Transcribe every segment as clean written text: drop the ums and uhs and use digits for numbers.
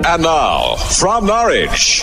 And now, from Norwich,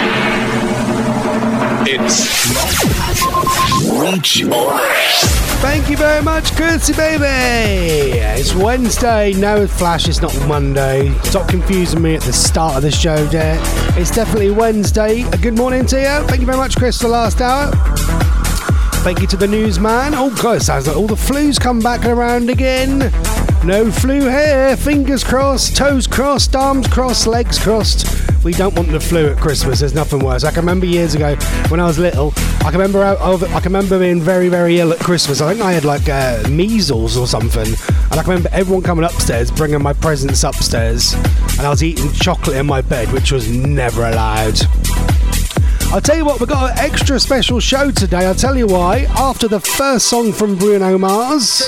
it's Reach On. Thank you very much, Curtsy Baby. It's Wednesday. No, Flash, it's not Monday. Stop confusing me at the start of the show there. It's definitely Wednesday. A good morning to you. Thank you very much, Chris, for the last hour. Thank you to the newsman. Oh, God, it sounds like all the flu's come back around again. No flu here. Fingers crossed, toes crossed, arms crossed, legs crossed. We don't want the flu at Christmas. There's nothing worse. I can remember years ago when I was little. I can remember being very, very ill at Christmas. I think I had like measles or something. And I can remember everyone coming upstairs, bringing my presents upstairs. And I was eating chocolate in my bed, which was never allowed. I'll tell you what, we've got an extra special show today. I'll tell you why. After the first song from Bruno Mars.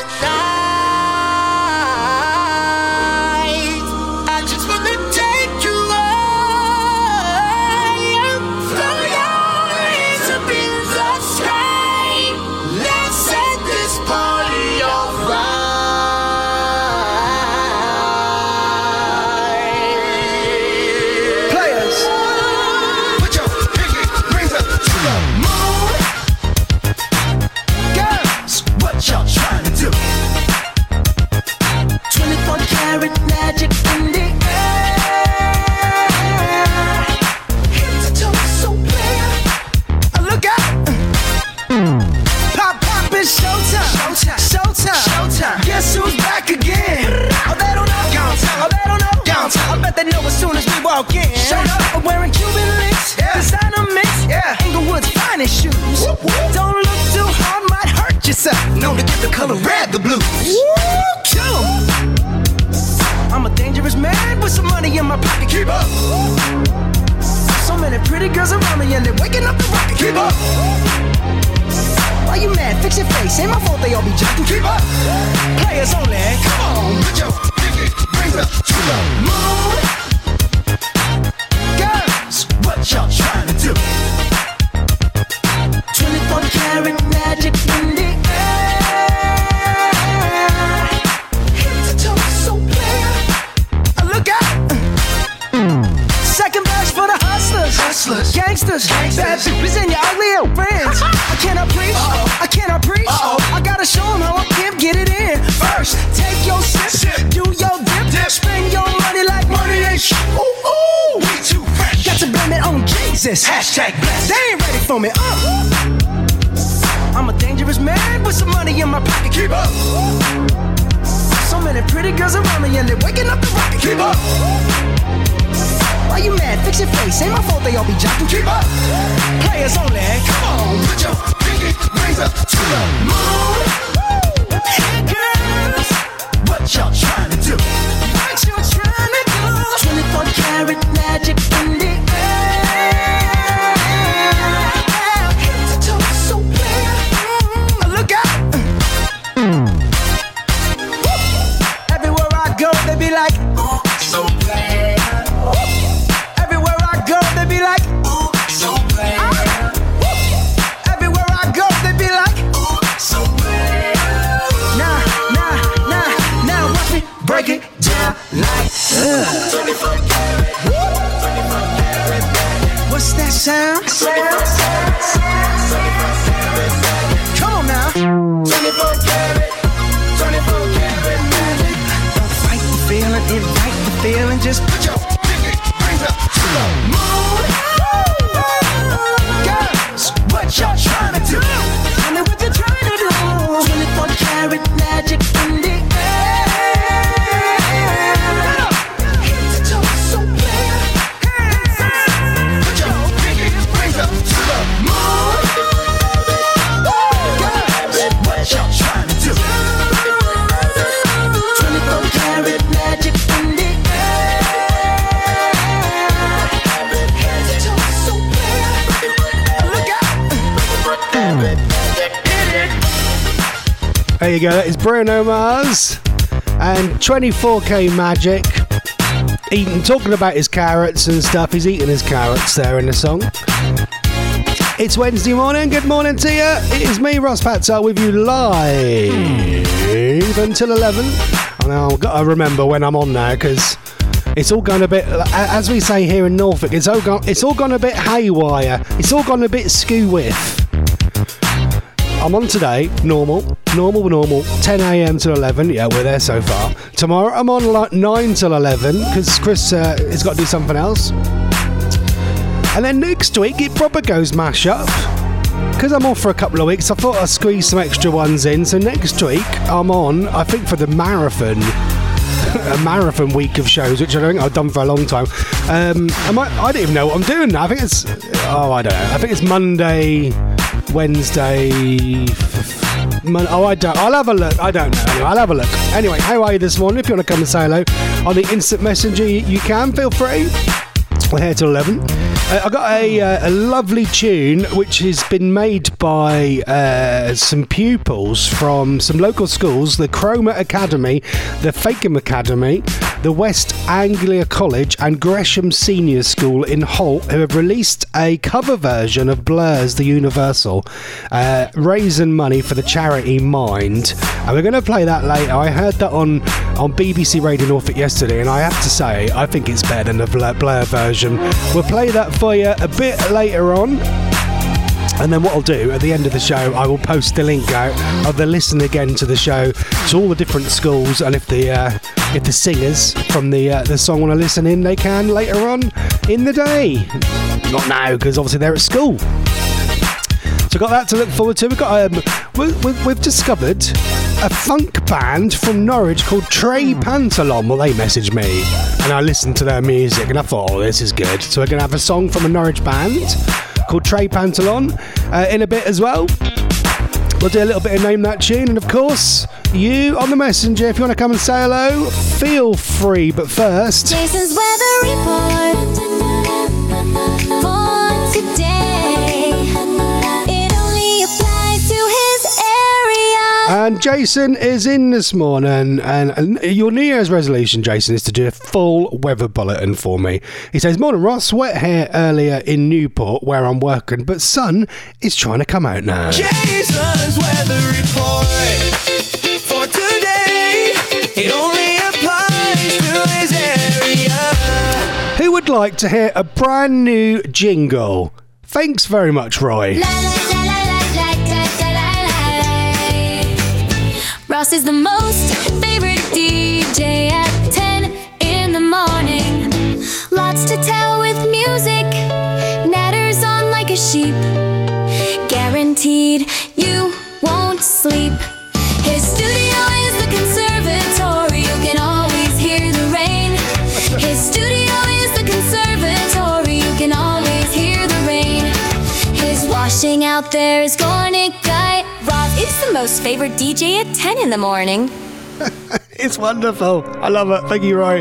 There you go, that is Bruno Mars and 24K Magic. Talking about his carrots and stuff, he's eating his carrots there in the song. It's Wednesday morning, good morning to you. It is me, Ross Patzar, with you live until 11. And I've got to remember when I'm on now, because It's all gone a bit, as we say here in Norfolk, it's all gone a bit haywire. It's all gone a bit skew-whiff. I'm on today, normal, 10 a.m. till 11. Yeah, we're there so far. Tomorrow I'm on like 9 till 11 because Chris has got to do something else. And then next week it proper goes mash up. Because I'm off for a couple of weeks, I thought I'd squeeze some extra ones in. So next week I'm on, I think, for the marathon. A marathon week of shows, which I don't think I've done for a long time. I don't even know what I'm doing now. I think it's, I don't know. I think it's Monday, Wednesday. I'll have a look. I don't know. Anyway, I'll have a look. Anyway, how are you this morning? If you want to come and say hello on the instant messenger, you can. Feel free. We're here till 11. I got a lovely tune which has been made by some pupils from some local schools, the Chroma Academy, the Fakeham Academy, the West Anglia College and Gresham Senior School in Holt, who have released a cover version of Blur's The Universal, raising money for the charity Mind. And we're going to play that later. I heard that on BBC Radio Norfolk yesterday, and I have to say, I think it's better than the Blur version. We'll play that for you a bit later on. And then what I'll do at the end of the show, I will post the link out of the listen again to the show to all the different schools, and if the singers from the song want to listen in, they can later on in the day. Not now, because obviously they're at school. So got that to look forward to. We've got we've discovered a funk band from Norwich called Trey Pantalon. Well, they messaged me and I listened to their music and I thought, oh, this is good. So we're going to have a song from a Norwich band called Trey Pantalon in a bit as well. We'll do a little bit of Name That Tune, and of course, you on the messenger, if you want to come and say hello, feel free. But first, Jason's weather report for today. It only applies to his area. and Jason is in this morning, and your New Year's resolution, Jason, is to do a full weather bulletin for me. He says, morning Ross, wet here earlier in Newport where I'm working, but sun is trying to come out now. Jason's weather report for today. It only applies to his area. Who would like to hear a brand new jingle? Thanks very much, Roy. Ross is the most favorite DJ at 10 in the morning. Lots to tell with music, natters on like a sheep. Guaranteed you won't sleep. His studio is the conservatory, you can always hear the rain. His studio is the conservatory, you can always hear the rain. His washing out there is Gornick Guy. Ross is the most favorite DJ at 10 in the morning. It's wonderful. I love it. Thank you, Roy.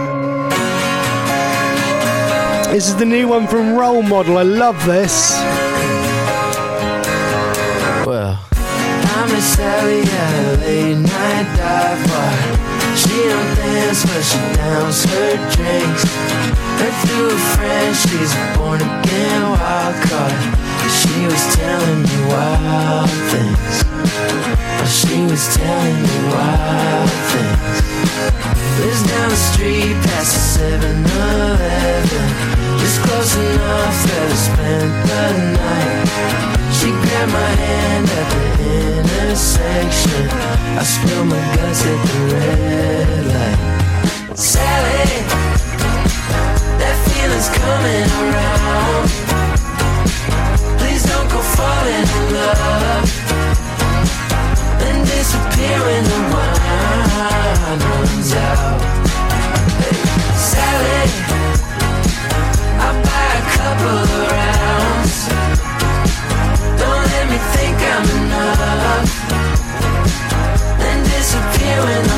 This is the new one from Role Model. I love this. Well, I met Sally at a late night dive bar. She don't dance, but she downs her drinks. Heard through a friend, she's a born-again wild card. She was telling me wild things. She was telling me wild things. Lives down the street past the 7-Eleven, just close enough that I spent the night. She grabbed my hand at the intersection. I spilled my guts at the red light. Sally, that feeling's coming around. Please don't go falling in love and disappear when the wine runs out. Hey, Sally, I'll buy a couple of rounds. Don't let me think I'm enough and disappear when the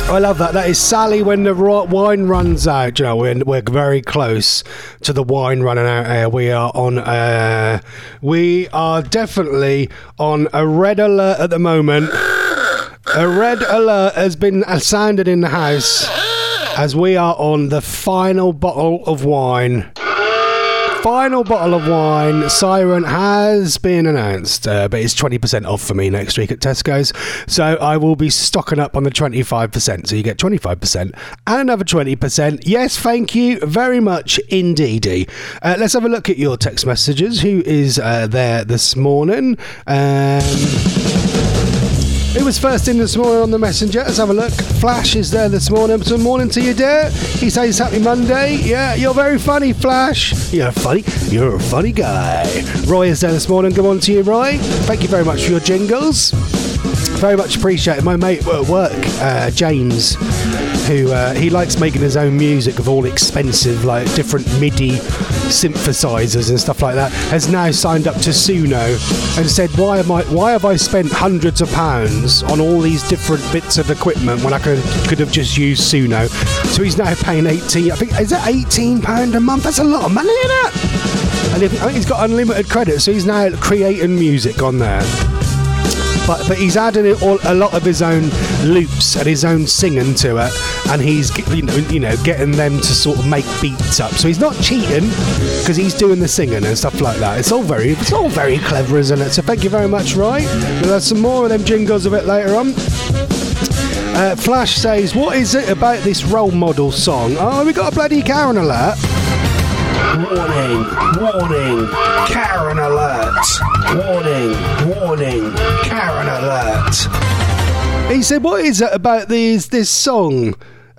I love that. That is Sally when the wine runs out. You know, we're very close to the wine running out here. We are definitely on a red alert at the moment. A red alert has been sounded in the house as we are on the final bottle of wine. Final bottle of wine. Siren has been announced, but it's 20% off for me next week at Tesco's. So I will be stocking up on the 25%. So you get 25% and another 20%. Yes, thank you very much indeedy. Let's have a look at your text messages. Who is there this morning? Who was first in this morning on the messenger? Let's have a look. Flash is there this morning. Good morning to you, dear. He says happy Monday. Yeah, you're very funny, Flash. You're funny. You're a funny guy. Roy is there this morning. Good morning to you, Roy. Thank you very much for your jingles. Very much appreciated. My mate at work, James, who he likes making his own music of all expensive, like different MIDI synthesizers and stuff like that, has now signed up to Suno and said, why have I spent hundreds of pounds on all these different bits of equipment when I could have just used Suno? So he's now paying is that £18 a month? That's a lot of money, isn't it? And I think he's got unlimited credit, so he's now creating music on there. But he's adding a lot of his own loops and his own singing to it, and he's getting them to sort of make beats up. So he's not cheating because he's doing the singing and stuff like that. It's all very clever, isn't it? So thank you very much, Roy. We'll have some more of them jingles a bit later on. Flash says, what is it about this role model song? Oh, we got a bloody Karen alert. Warning, Karen alert. Warning, Karen alert. He said, what is it about this song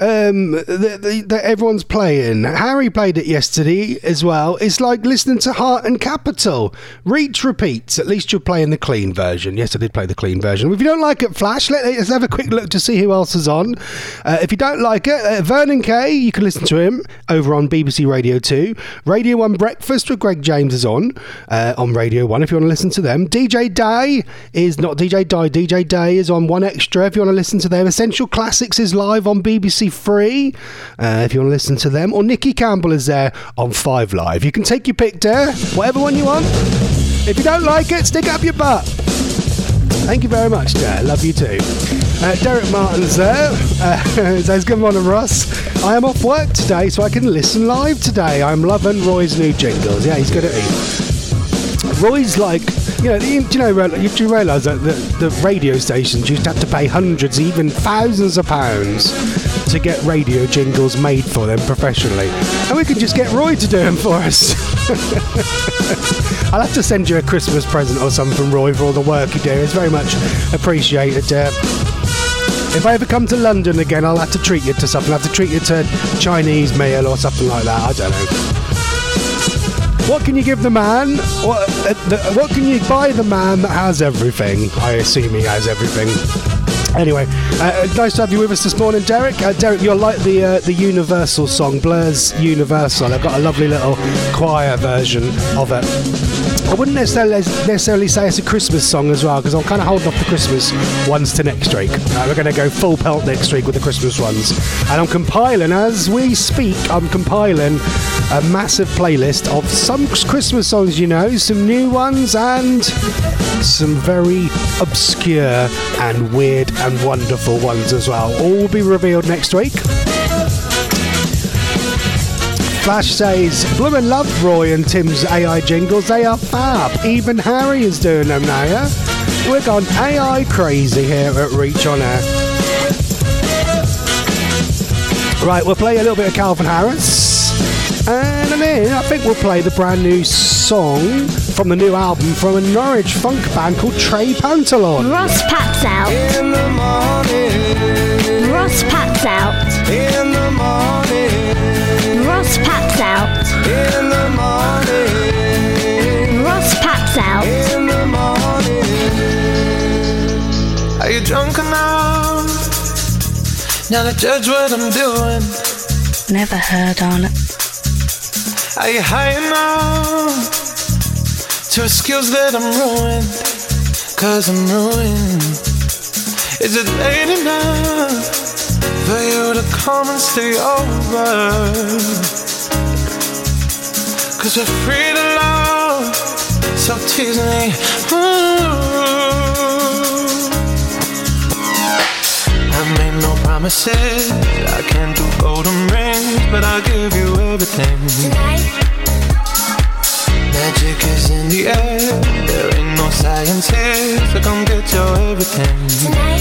that everyone's playing? Harry played it yesterday as well. It's like listening to Heart and Capital. Reach repeats. At least you're playing the clean version. Yes, I did play the clean version. If you don't like it, Flash, let's have a quick look to see who else is on. If you don't like it, Vernon Kay, you can listen to him over on BBC Radio 2. Radio 1 Breakfast with Greg James is on Radio 1 if you want to listen to them. DJ Day is not DJ Die. DJ Day is on 1 Extra if you want to listen to them. Essential Classics is live on BBC 3 if you want to listen to them. Or Nikki Campbell is there on 5 Live. You can take your pick there, whatever one you want. If you don't like it, stick it up your butt. Thank you very much, Dad. Love you too. Derek Martin's there. Says, good morning, Ross. I am off work today, so I can listen live today. I'm loving Roy's new jingles. Yeah, he's good at it. Roy's like, do you realise that the radio stations used to have to pay hundreds, even thousands of pounds to get radio jingles made for them professionally, and we can just get Roy to do them for us. I'll have to send you a Christmas present or something from Roy for all the work you do. It's very much appreciated. If I ever come to London again, I'll have to treat you to something. I'll have to treat you to Chinese meal or something like that. I don't know. What can you give the man? What can you buy the man that has everything? I assume he has everything. Anyway, nice to have you with us this morning, Derek. Derek, you'll like the Universal song, Blur's Universal. I've got a lovely little choir version of it. I wouldn't necessarily say it's a Christmas song as well, because I'm kind of holding off the Christmas ones to next week. We're going to go full pelt next week with the Christmas ones. And I'm compiling, as we speak, a massive playlist of some Christmas songs, some new ones and some very obscure and weird and wonderful ones as well. All will be revealed next week. Flash says, bloomin' love Roy and Tim's AI jingles. They are fab. Even Harry is doing them now, yeah? We're gone AI crazy here at Reach On Air. Right, we'll play a little bit of Calvin Harris. And then I think we'll play the brand new song from the new album from a Norwich funk band called Trey Pantalon. Ross Pat's out. In the morning. Ross Pat's out. In the morning. Ross Pat's out. In the morning. Ross Pat's out. In the morning. Are you drunk enough now to judge what I'm doing? Never heard on it. Are you high enough to excuse that I'm ruined? 'Cause I'm ruined. Is it late enough come and stay over. 'Cause we're free to love, so tease me. I made no promises, I can't do golden rings, but I'll give you everything. Tonight, Magic is in the air, there ain't no science here, so come get your everything. tonight,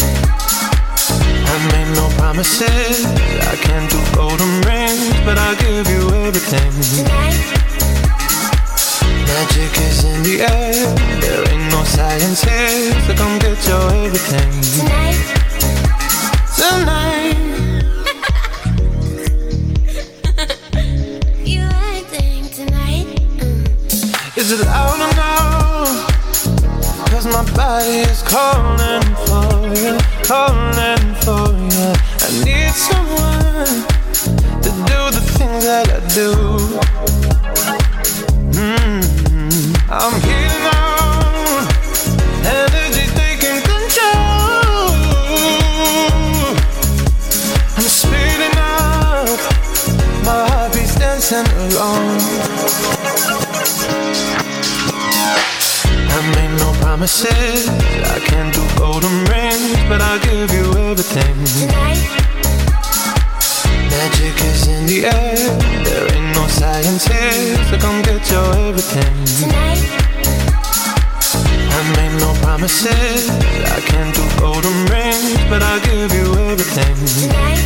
I made no promises, I can't do golden rings, but I'll give you everything. tonight, Magic is in the air, there ain't no science here, so come get your everything. tonight. Tonight, You acting tonight. is it loud enough? 'Cause my body is calling for you, calling for you. I need someone to do the things that I do. I'm heating on, energy taking control. I'm speeding up, my heartbeat's dancing along. I made no promises, I can't do golden rings, but I'll give you everything. Tonight, Magic is in the air, there ain't no science here, so come get your everything. tonight, I made no promises, I can't do golden rings, but I'll give you everything. tonight,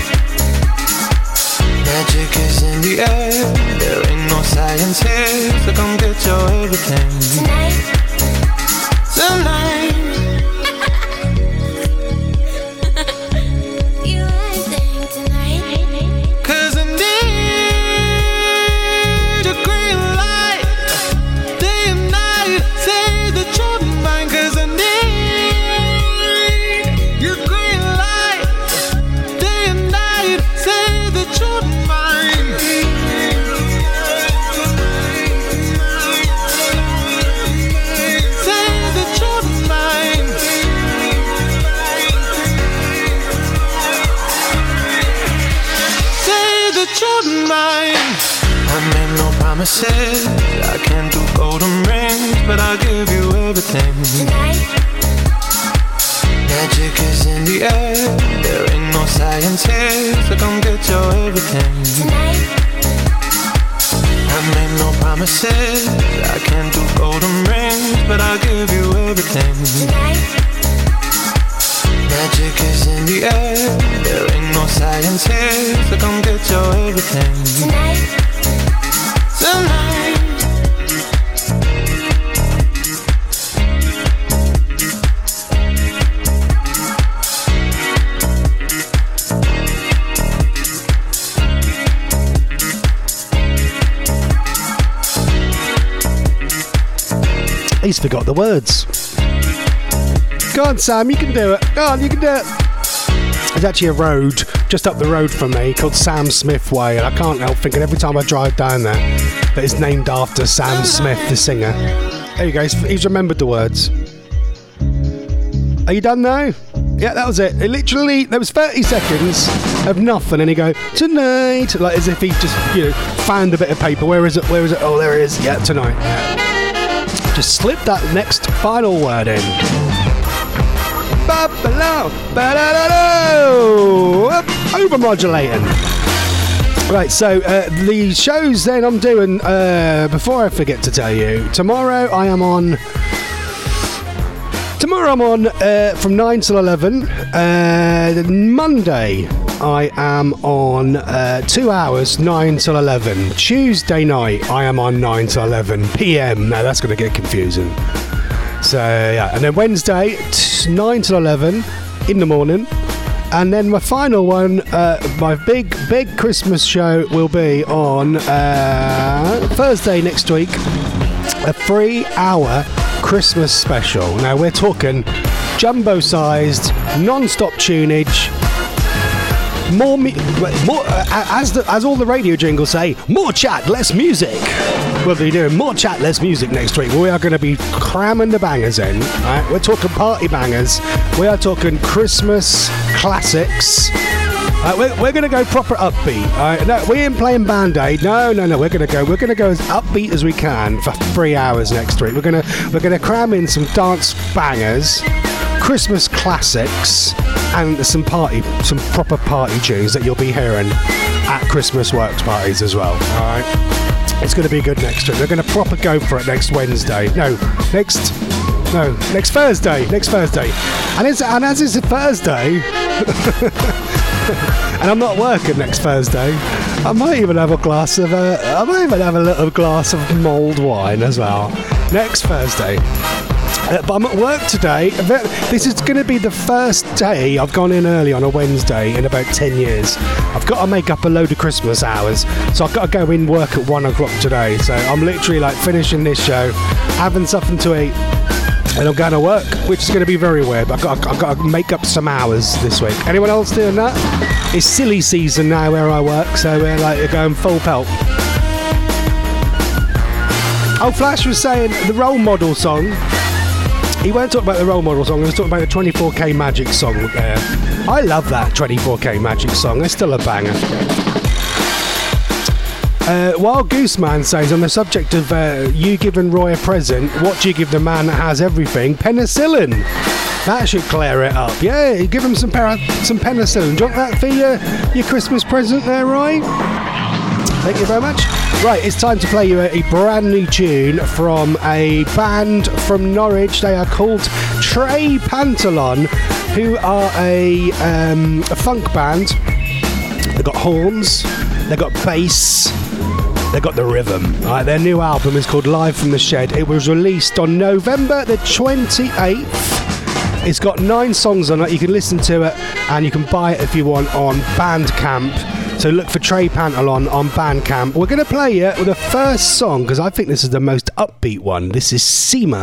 Magic is in the air, there ain't no science here, so come get your everything. tonight. Tonight, You acting tonight. 'cause I need a green light, day and night, say that you're mine. 'Cause I need your green light, day and night, say that you're mine. Say that you're mine. Say that you're mine. I made no promises, I can't do golden rings, but I'll give you everything. Tonight, Magic is in the air, there ain't no science here, so come get your everything. tonight, I made no promises, I can't do golden rings, but I'll give you everything. tonight, Magic is in the air, there ain't no science here, so come get your everything. tonight. Tonight, He's forgot the words. Go on, Sam, you can do it. Go on, you can do it. There's actually a road just up the road from me called Sam Smith Way, and I can't help thinking every time I drive down there that it's named after Sam Smith, the singer. There you go, he's remembered the words. Are you done now? Yeah, that was it. It literally, there was 30 seconds of nothing, and he go, tonight, like as if he just, found a bit of paper. Where is it? Where is it? Oh, there it is. Yeah, tonight. Yeah. Just slip that next final word in. Overmodulating. Right, so the shows then I'm doing, before I forget to tell you, tomorrow I'm on from 9 till 11. Monday I am on 2 hours, 9 till 11. Tuesday night I am on 9 till 11 p.m. Now that's going to get confusing. So yeah, and then Wednesday 9 till 11 in the morning. And then my final one, my big Christmas show will be on Thursday next week. A 3-hour Christmas special. Now we're talking jumbo-sized, non-stop tunage. More as all the radio jingles say, more chat, less music. We'll be doing more chat, less music next week. We are going to be cramming the bangers in. Right? We're talking party bangers. We are talking Christmas classics. We're going to go proper upbeat. No, we ain't playing Band-Aid. No. We're going to go as upbeat as we can for 3 hours next week. We're going to cram in some dance bangers, Christmas classics, and some proper party tunes that you'll be hearing at Christmas works parties as well. All right. It's going to be good next week. We're going to proper go for it next Thursday. And as it's a Thursday, and I'm not working next Thursday, I might even have a little glass of mulled wine as well next Thursday. But I'm at work today. This is going to be the first day I've gone in early on a Wednesday in about 10 years. I've got to make up a load of Christmas hours, so I've got to go in work at 1 o'clock today. So I'm literally like finishing this show, having something to eat, and I'm going to work, which is going to be very weird, but I've got to make up some hours this week. Anyone else doing that? It's silly season now where I work, so we're like going full pelt. Oh, Flash was saying the role model song. He won't talk about the role model song, he was talking about the 24K Magic song there. I love that 24K Magic song, it's still a banger. Wild Goose Man says, on the subject of you giving Roy a present, what do you give the man that has everything? Penicillin. That should clear it up. Yeah, give him some penicillin. Do you want that for your Christmas present there, Roy? Thank you very much. Right, it's time to play you a brand new tune from a band from Norwich. They are called Trey Pantalon, who are a funk band. They've got horns, they've got bass, they've got the rhythm. Right, their new album is called Live from the Shed. It was released on November the 28th. It's got 9 songs on it. You can listen to it and you can buy it if you want on Bandcamp. So look for Trey Pantalon on Bandcamp. We're going to play you the first song because I think this is the most upbeat one. This is Seema.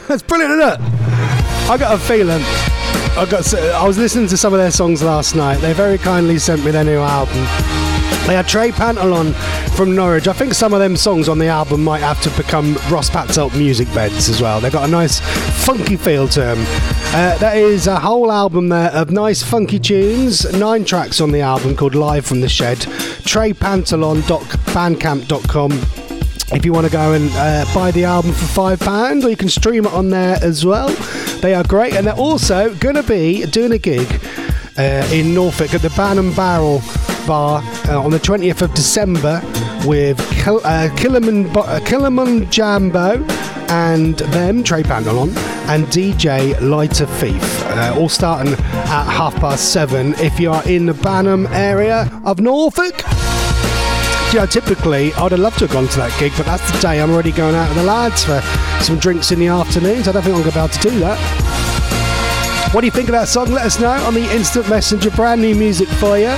That's brilliant, isn't it? I got a feeling. I was listening to some of their songs last night. They very kindly sent me their new album. They had Trey Pantalon from Norwich. I think some of them songs on the album might have to become Ross Patzelt music beds as well. They've got a nice funky feel to them. That is a whole album there of nice funky tunes. 9 tracks on the album called Live from the Shed. TreyPantalon.bandcamp.com if you want to go and buy the album for £5, or you can stream it on there as well. They are great, and they're also going to be doing a gig in Norfolk at the Ban and Barrel Bar on the 20th of December with Kilimanjambo and them, Trey Pantalon, and DJ Lighter Thief. All starting at 7:30 if you are in the Banham area of Norfolk. You know, typically I'd have loved to have gone to that gig, but that's the day I'm already going out with the lads for some drinks in the afternoon, so I don't think I'm going to be able to do that. What do you think of that song? Let us know on the Instant Messenger. Brand new music for you.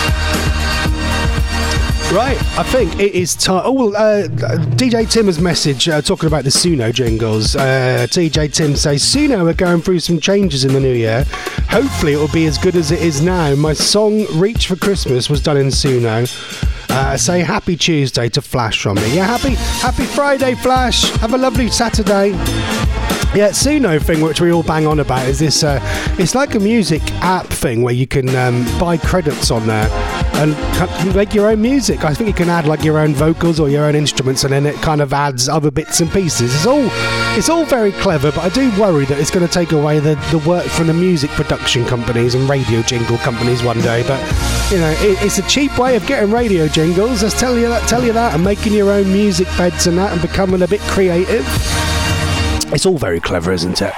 Right, I think it is time. DJ Tim has message talking about the Suno jingles. DJ Tim says, Suno are going through some changes in the new year. Hopefully it will be as good as it is now. My song Reach for Christmas was done in Suno. Say happy Tuesday to Flash from me. Yeah, happy Friday, Flash. Have a lovely Saturday. Yeah, Suno thing, which we all bang on about, is this. It's like a music app thing where you can buy credits on there and make your own music. I think you can add like your own vocals or your own instruments, and then it kind of adds other bits and pieces. It's all very clever, but I do worry that it's going to take away the work from the music production companies and radio jingle companies one day. But you know, it's a cheap way of getting radio jingles. Let's tell you that, and making your own music beds and that, and becoming a bit creative. It's all very clever, isn't it?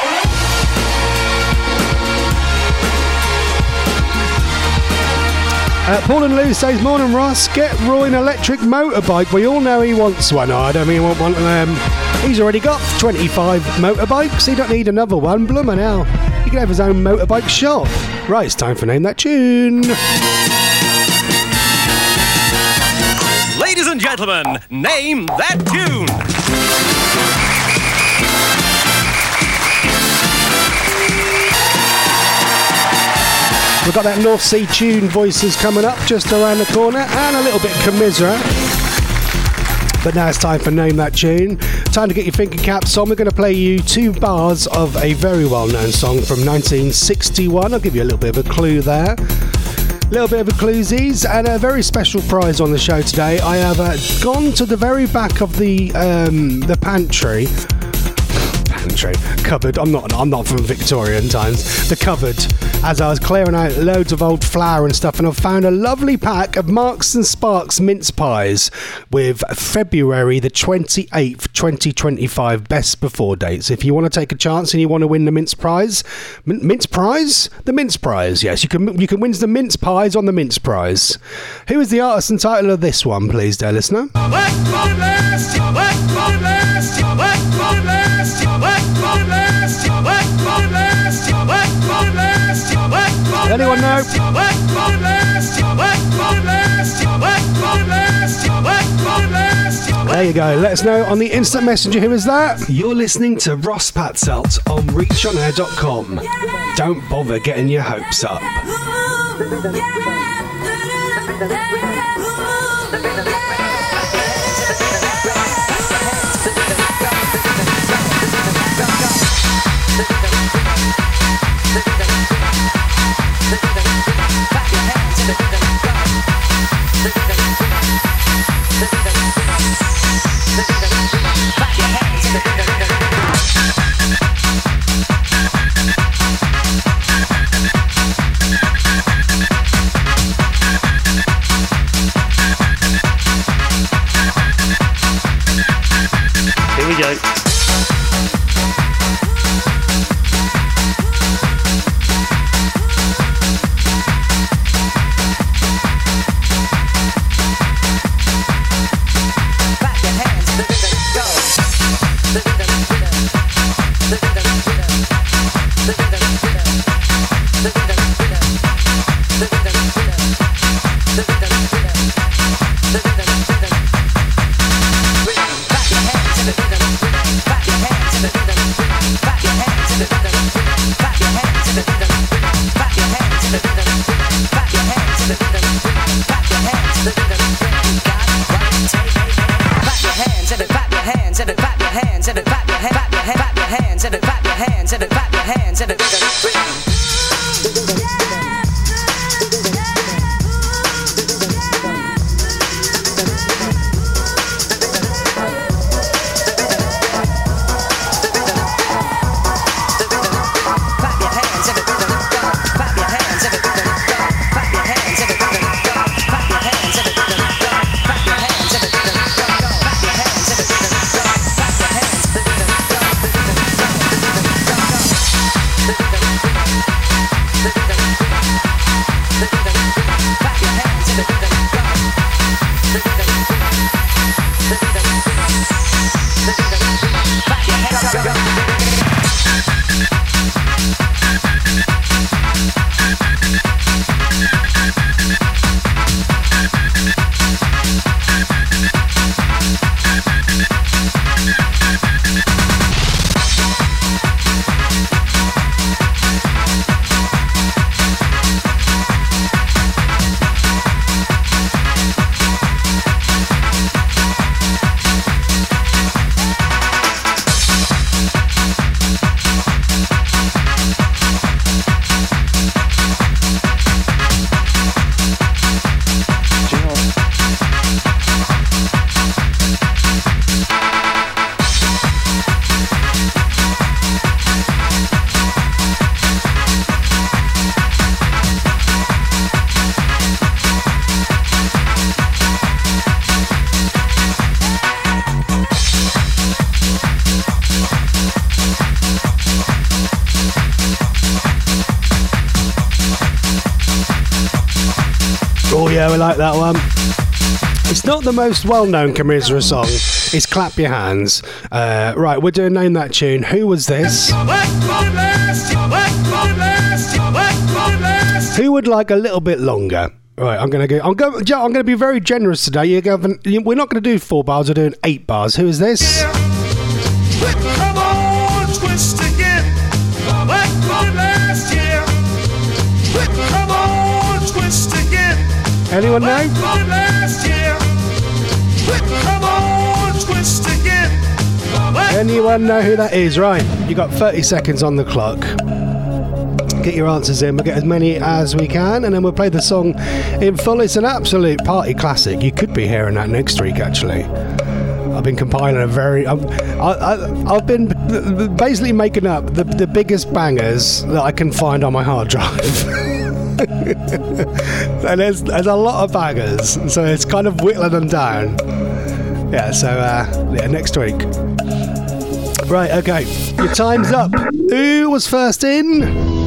Paul and Lou says, morning Ross, get Roy an electric motorbike. We all know he wants one. I don't mean he won't want them. He's already got 25 motorbikes. He don't need another one. Bloomin' hell. He can have his own motorbike shop. Right, it's time for Name That Tune. Ladies and gentlemen, Name That Tune. We've got that North Sea Tune voices coming up just around the corner, and a little bit commiserate. But now it's time for Name That Tune. Time to get your thinking caps on. We're going to play you 2 bars of a very well-known song from 1961. I'll give you a little bit of a clue there. A little bit of a cluesies, and a very special prize on the show today. I have gone to the very back of the pantry cupboard. I'm not from Victorian times. The cupboard, as I was clearing out loads of old flour and stuff, and I've found a lovely pack of Marks and Sparks mince pies with February the 28th 2025 best before dates. If you want to take a chance and you want to win the mince prize, the mince prize, yes, you can win the mince pies on the mince prize. Who is the artist and title of this one, please, dear listener? Anyone know? There you go. Let us know on the instant messenger. Who is that? You're listening to Ross Patzelt on ReachOnAir.com. Don't bother getting your hopes up. Here we go. Back your hands to the rhythm. hands, if it clap your hands, if it clap your hands, if it. Yeah, we like that one. It's not the most well-known Commisera song. It's Clap Your Hands. Right, we're doing Name That Tune. Who was this? Who would like a little bit longer? Right, I'm going to be very generous today. We're not going to do 4 bars. We're doing 8 bars. Who is this? Come on, twist again. Like last year. Come on, twist again. Anyone know? Last year. Come on, twist again. Anyone know who that is? Right, you got 30 seconds on the clock. Get your answers in. We'll get as many as we can, and then we'll play the song in full. It's an absolute party classic. You could be hearing that next week, actually. I've been compiling a very... I've been basically making up the biggest bangers that I can find on my hard drive. And there's a lot of bangers, so it's kind of whittling them down. Yeah, so next week. Right, okay, your time's up. Who was first in?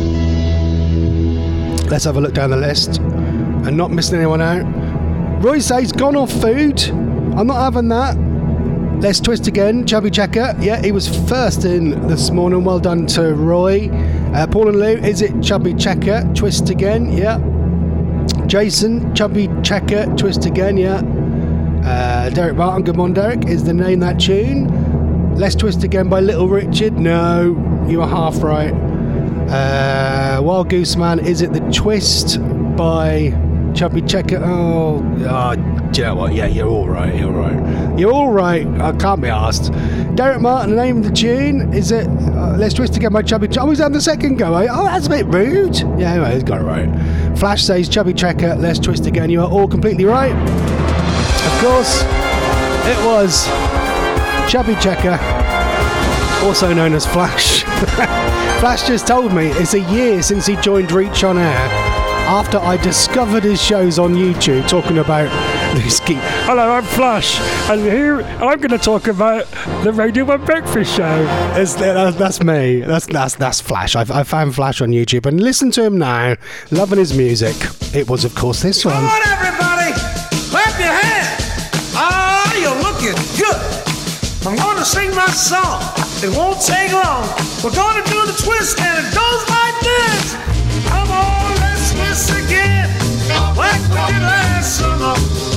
Let's have a look down the list and not missing anyone out. Roy says gone off food. I'm not having that. Let's twist again. Chubby Checker. Yeah, he was first in this morning. Well done to Roy. Paul and Lou, is it Chubby Checker? Twist again. Yeah. Jason, Chubby Checker. Twist again. Yeah. Derek Martin. Good morning, Derek. Is the Name That Tune? Let's Twist Again by Little Richard. No, you are half right. Wild Goose Man, is it The Twist by Chubby Checker? Oh, do you know what? Yeah, you're all right. You're all right. I can't be asked. Derek Martin, the name of the tune, is it Let's Twist Again by Chubby Checker? Oh, he's having the second go. Oh, that's a bit rude. Yeah, anyway, he's got it right. Flash says Chubby Checker, Let's Twist Again. You are all completely right. Of course, it was Chubby Checker, also known as Flash. Flash just told me it's a year since he joined Reach On Air after I discovered his shows on YouTube talking about this geek. Hello, I'm Flash, and here I'm going to talk about the Radio 1 Breakfast Show. That's me. That's Flash. I found Flash on YouTube and listen to him now, loving his music. It was, of course, this one. Come on, everybody, clap your hands. Ah, you're looking good. I'm going to sing my song. It won't take long. We're going to do the twist, and it goes like this. Come on, let's twist again. Like we did last summer.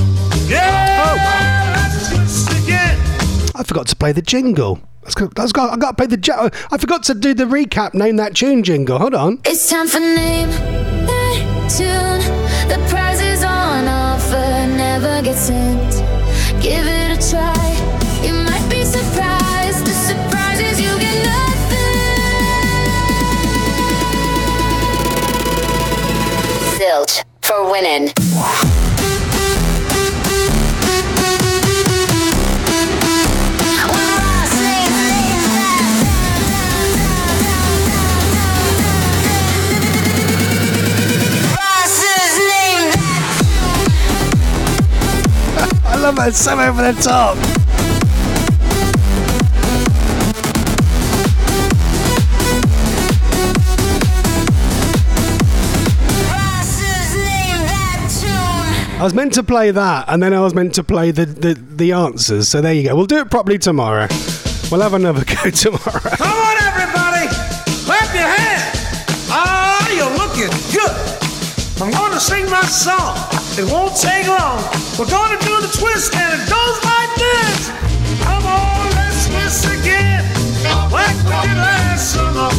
Yeah, let's twist again. I forgot to play the jingle. I got to play the. I forgot to do the recap. Name That Tune jingle. Hold on. It's time for Name That Tune. The prize is on offer, never gets sent. Give it a try. You might be surprised. The surprise is you get nothing. winning. I love it. It's so over the top. I was meant to play that, and then I was meant to play the answers. So there you go. We'll do it properly tomorrow. We'll have another go tomorrow. Come on, everybody! Clap your hands! Ah, you're looking good. I'm going to sing my song. It won't take long. We're going to do the twist, and it goes like this. Come on, let's twist again, like we did last summer.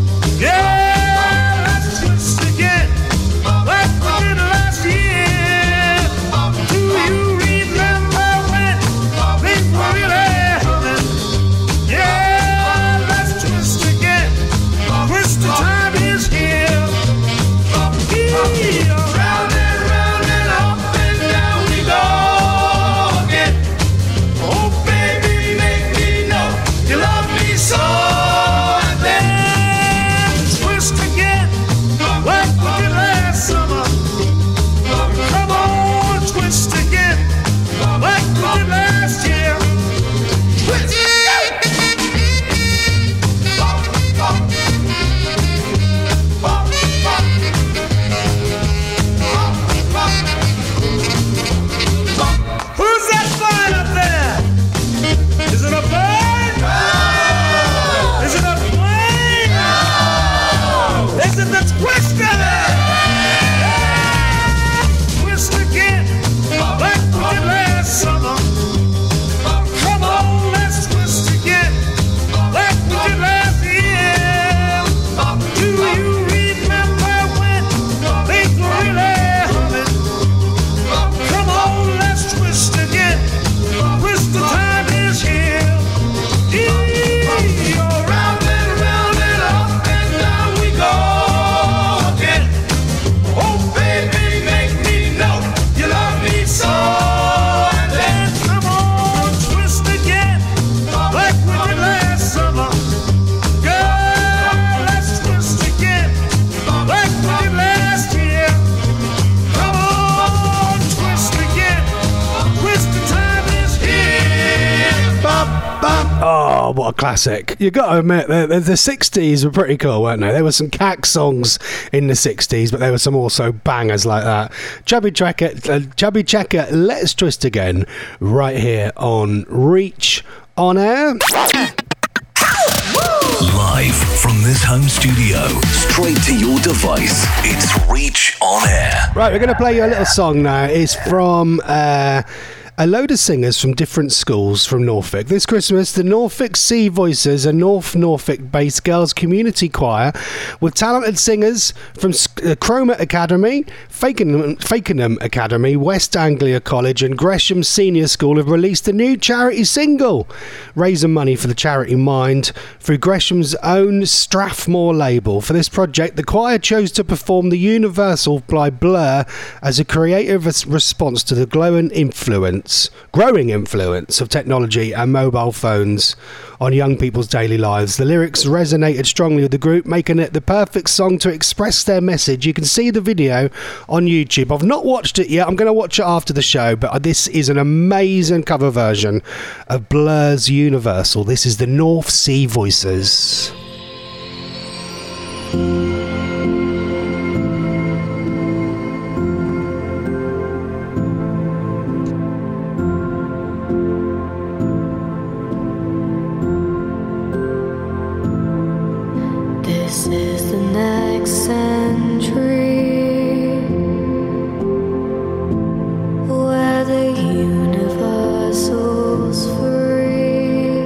Yeah, let's twist again, like we did last year. Do you remember when things were really happening? Yeah, let's twist again. Twist the time is here. Round and up and down we go again. Oh, baby, make me know you love me so. And then twist again, like we did last summer. Come on, twist again, like we did last year. Twist it! Who's that flying up there? Is it a bird? No. Is it a plane? No. Is it the twister? Yeah. Twist again, like we did last summer. Come on, let's twist again, like we did last year. Do you remember when things were really humming? Come on, let's twist again. Twist the time is here. Round and up and down we go again. Oh, baby, make me know you love me so. And then come on, twist again, like we did last summer. Girl, let's twist again, like we did last year. Come on, twist again. Twist the time is here. Oh, what a classic. You got to admit, the 60s were pretty cool, weren't they? There were some cack songs in the 60s, but there were some also bangers like that. Chubby Checker, Let's Twist Again, right here on Reach on Air. Live from this home studio, straight to your device, it's Reach on Air. Right, we're going to play you a little song now. It's from a load of singers from different schools from Norfolk. This Christmas, the Norfolk Sea Voices, a North Norfolk-based girls' community choir with talented singers from Cromer Academy, Fakenham Academy, West Anglia College and Gresham Senior School have released a new charity single, raising money for the charity Mind through Gresham's own Strathmore label. For this project, the choir chose to perform The Universal by Blur as a creative response to the growing influence of technology and mobile phones on young people's daily lives. The lyrics resonated strongly with the group, making it the perfect song to express their message. You can see the video on YouTube. I've not watched it yet. I'm going to watch it after the show, but this is an amazing cover version of Blur's Universal. This is the North Sea Voices. This is the next century where the universal's free.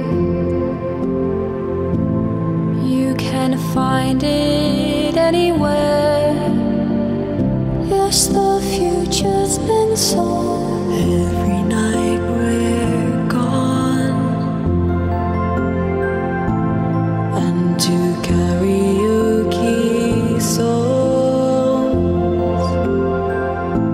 You can find it anywhere. Yes, the future's been sold. Every night we're gone, and to karaoke songs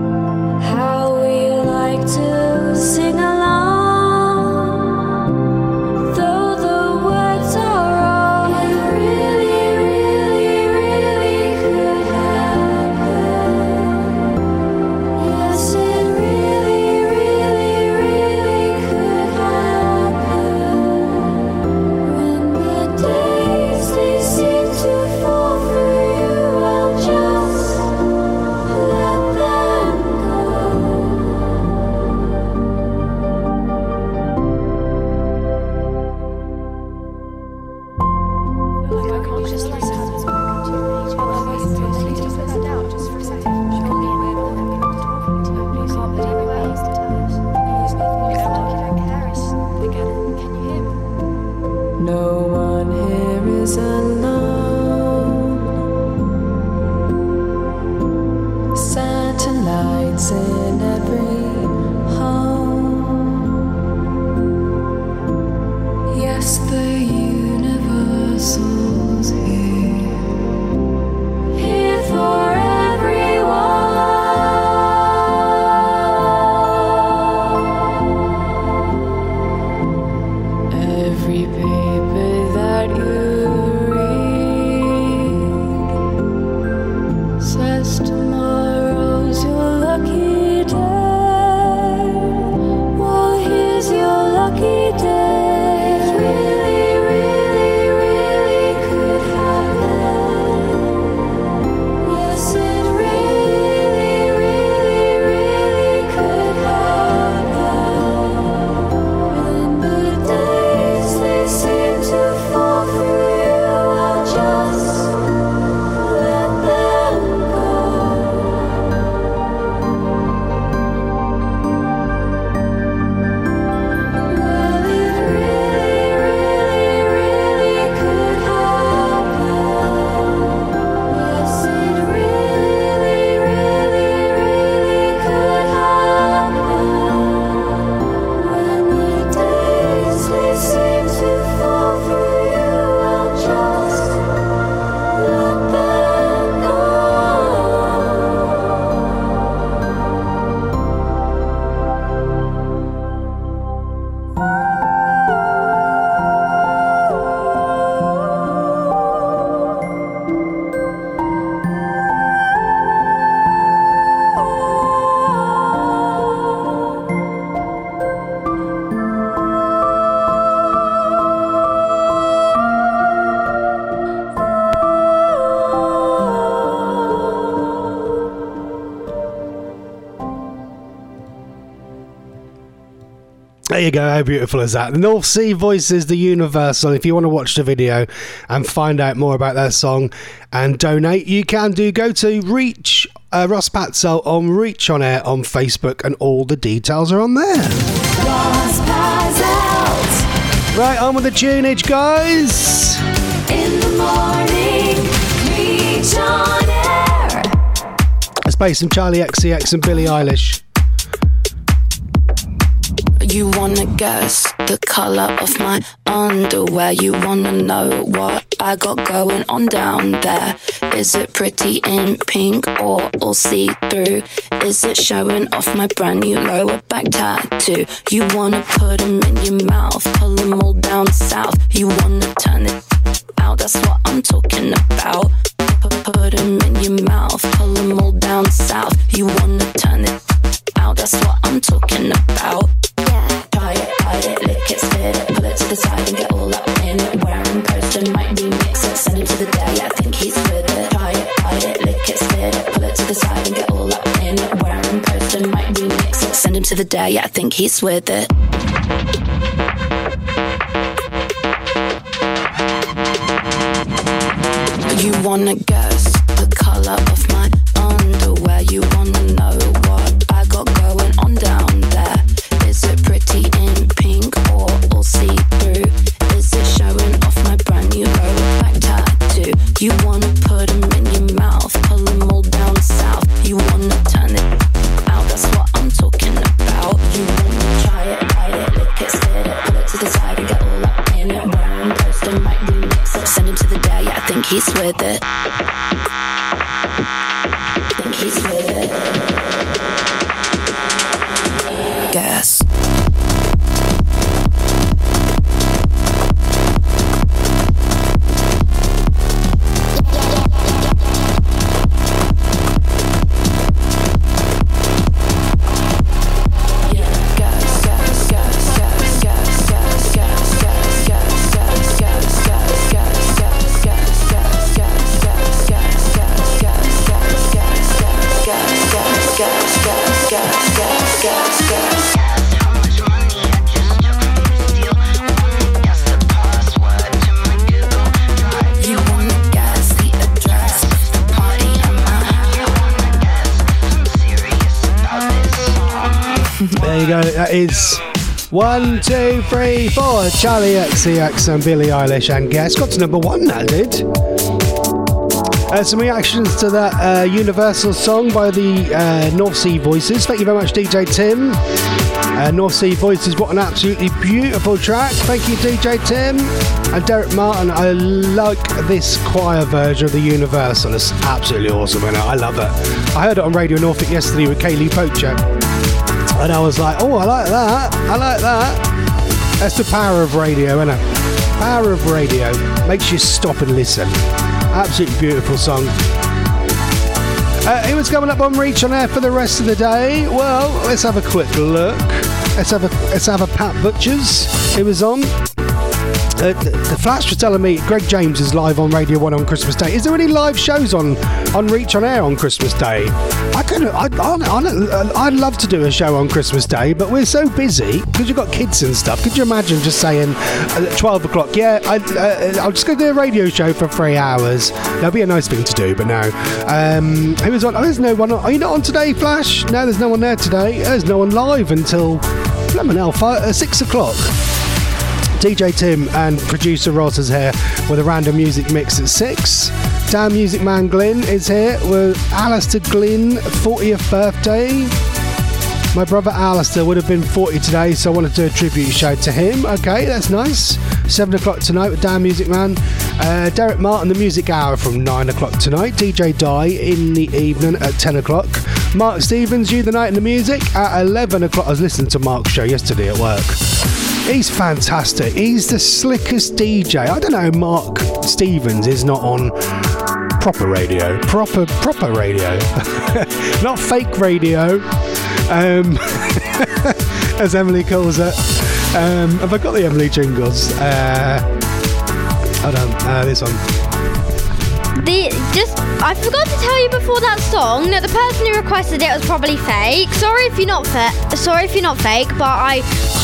There you go, how beautiful is that? The North Sea Voices, the Universal. If you want to watch the video and find out more about that song and donate, you can do. Go to Reach Ross Patzel on Reach On Air on Facebook, and all the details are on there. Ross Patzel. Right, on with the tunage, guys. In the morning, Reach On Air. Let's play some Charlie XCX and Billie Eilish. You wanna guess the colour of my underwear? You wanna know what I got going on down there? Is it pretty in pink or all see-through? Is it showing off my brand new lower back tattoo? You wanna put them in your mouth, pull them all down south. You wanna turn it out, that's what I'm talking about. Put them in your mouth, pull them all down south. You wanna turn it out, that's what I'm talking about. Try it, hide it, lick it, spit it, pull it to the side and get all up in it. Wearing poster, might remix it, send him to the day, I think he's with it. Try it, hide it, lick it, spit it, pull it to the side and get all up in it. Wearing poster, might remix it, send him to the day, I think he's with it. You wanna guess the colour of my underwear? You wanna know what I got going on down there? Is it pretty in pink or all see-through? Is it showing off my brand new lower back tattoo? You wanna put them in your mouth, pull them all down south. You wanna turn it out, that's what I'm talking about. You wanna try it, hide it, lick it, spit it, pull it to the side and get all up in it. Wearing poster, might remix it, send him to the day, I think he's with it. Think he's with it. Guess. There you go, that is 1, 2, 3, 4. Charlie XCX and Billie Eilish, and guess got to number 1, that did. Some reactions to that Universal song by the North Sea Voices. Thank you very much, DJ Tim. North Sea Voices, what an absolutely beautiful track. Thank you, DJ Tim. And Derek Martin, I like this choir version of the Universal. It's absolutely awesome, and I love it. I heard it on Radio Norfolk yesterday with Kaylee Poacher, and I was like, oh, I like that. I like that. That's the power of radio, isn't it? Power of radio makes you stop and listen. Absolutely beautiful song. Who was coming up on Reach On Air for the rest of the day? Well, let's have a quick look. Let's have a Pat Butchers. Who was on? The Flash was telling me Greg James is live on Radio 1 on Christmas Day. Is there any live shows on Reach On Air on Christmas Day? I'd love to do a show on Christmas Day, but we're so busy because you've got kids and stuff. Could you imagine just saying 12 o'clock, yeah, I'll just go do a radio show for 3 hours. That'd be a nice thing to do, but no. Who was on? Oh, there's no one on. Are you not on today, Flash? No, there's no one there today. There's no one live until 6 o'clock. DJ Tim and producer Ross is here with a random music mix at 6. Damn Music Man Glyn is here with Alistair Glynn, 40th birthday. My brother Alistair would have been 40 today, so I wanted to do a tribute show to him. Okay, that's nice. 7 o'clock tonight with Damn Music Man. Derek Martin, the Music Hour from 9 o'clock tonight. DJ Di in the evening at 10 o'clock. Mark Stevens, You the Night in the Music at 11 o'clock. I was listening to Mark's show yesterday at work. He's fantastic. He's the slickest DJ. I don't know how Mark Stevens is not on proper radio. Proper radio. Not fake radio. As Emily calls it. Have I got the Emily jingles? Hold on. This one. I forgot to tell you before that song that the person who requested it was probably fake. Sorry if you're not fake, but I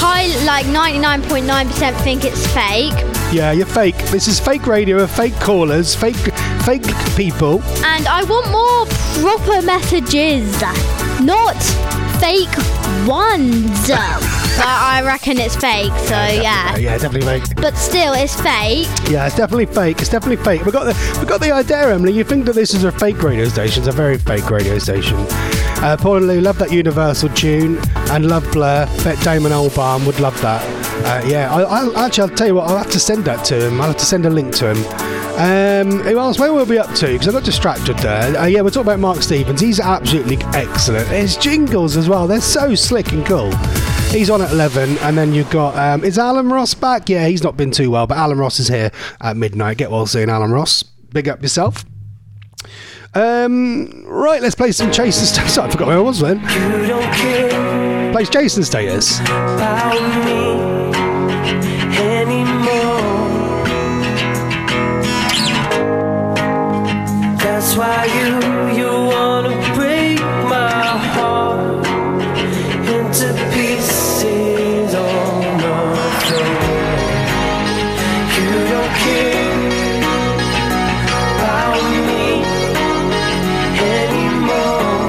99.9% think it's fake. Yeah, you're fake. This is fake radio, fake callers, fake people. And I want more proper messages, not fake ones. But I reckon it's fake, so yeah. Yeah, definitely fake. But still, it's fake. Yeah, it's definitely fake. It's definitely fake. We got the idea, Emily. You think that this is a fake radio station? It's a very fake radio station. Paul and Lou love that Universal tune and love Blur. Bet Damon Albarn would love that. I'll tell you what. I'll have to send that to him. I'll have to send a link to him. Who else? Where will we be up to? Because I got distracted there. We're talking about Mark Stevens. He's absolutely excellent. His jingles as well. They're so slick and cool. He's on at 11, and then you've got... is Alan Ross back? Yeah, he's not been too well, but Alan Ross is here at midnight. Get well soon, Alan Ross. Big up yourself. Right, let's play some Jason Status. I forgot where I was then. Plays Jason Status. About me anymore. That's why you wanna break my heart into pieces on the floor. You don't care about me anymore.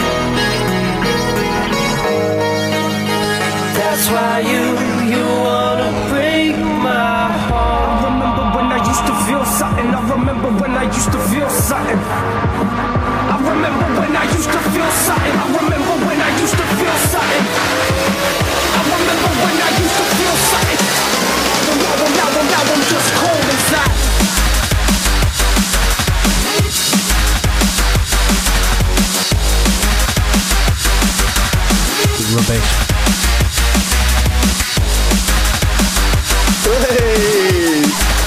That's why you wanna break my heart. I remember when I used to feel something. I remember when I used to feel something. I remember when I used to feel something. I remember when I used to feel something. I remember when I used to feel something. Now I'm just cold inside. Rubbish. Hey!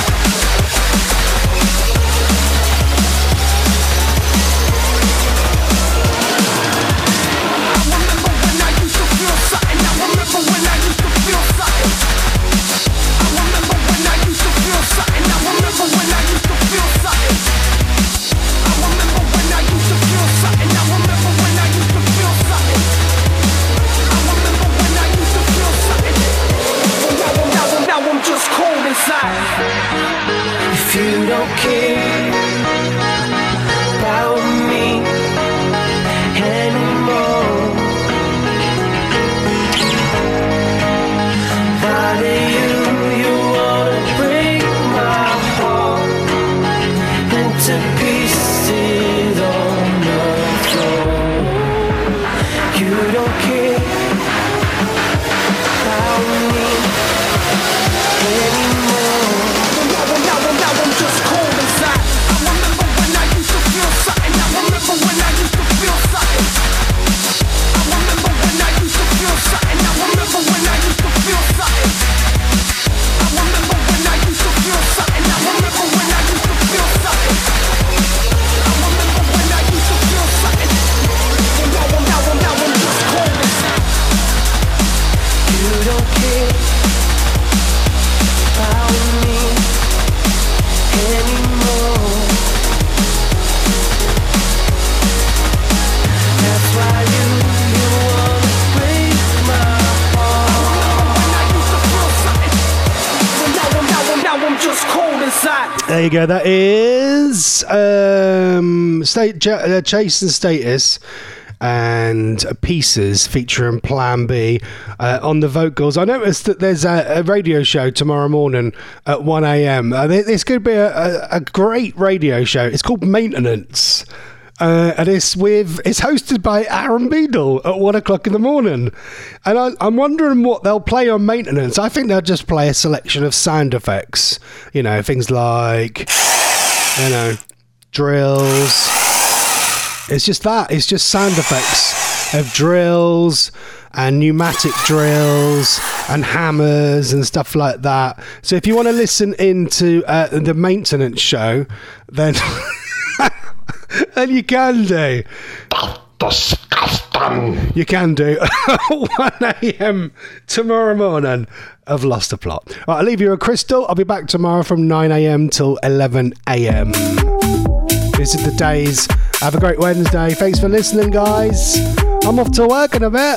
If you don't care about me anymore, why do you wanna break my heart into pieces on the floor? You don't care about me anymore. Now I'm just cold inside. I remember when I used to feel something. I remember when I used to feel something. I remember when I used to feel something. I remember when I used to feel something. I remember when I used to feel something. I remember when I used to feel something. I remember when I used to feel something. Now I'm just cold inside. You don't care about me anymore. That's why you wanna break my heart. Now I'm just cold inside. There you go. That is Jason Status and Pieces featuring Plan B on the vocals. I noticed that there's a radio show tomorrow morning at 1 a.m. This could be a great radio show. It's called Maintenance. And it's hosted by Aaron Beadle at 1 o'clock in the morning. And I'm wondering what they'll play on Maintenance. I think they'll just play a selection of sound effects. You know, things like, drills. It's just that. It's just sound effects of drills and pneumatic drills and hammers and stuff like that. So if you want to listen into the Maintenance show, then then you can do. You can do 1 a.m. tomorrow morning. I've lost the plot. Right, I'll leave you a crystal. I'll be back tomorrow from 9 a.m. till 11 a.m. This is the days. Have a great Wednesday. Thanks for listening, guys. I'm off to work in a bit.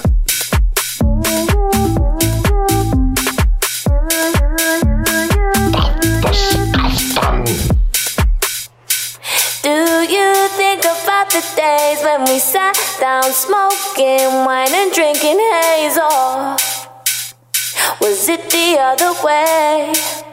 Do you think about the days when we sat down smoking wine and drinking haze? Or was it the other way?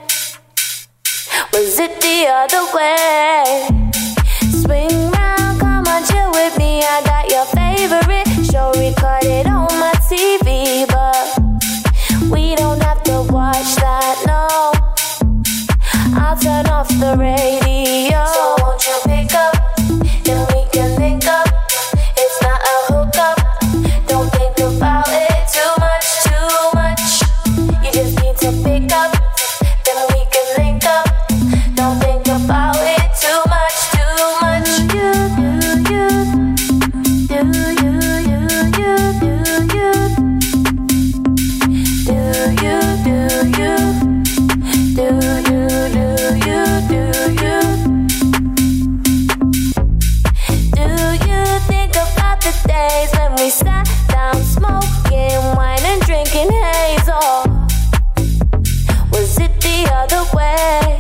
Was it the other way? Swing round, come on, chill with me. I got your favorite show recorded on my TV, but we don't have to watch that, no. I'll turn off the radio. So won't you pick up, then we can link up. It's not a hookup. Don't think about it too much, too much. You just need to pick up, then we can link up. Don't think about it too much, too much. You, you, you, you, you, you, you, you, you, do you, do you, do you, do you? Do you think about the days when we sat down smoking wine and drinking haze? Or was it the other way?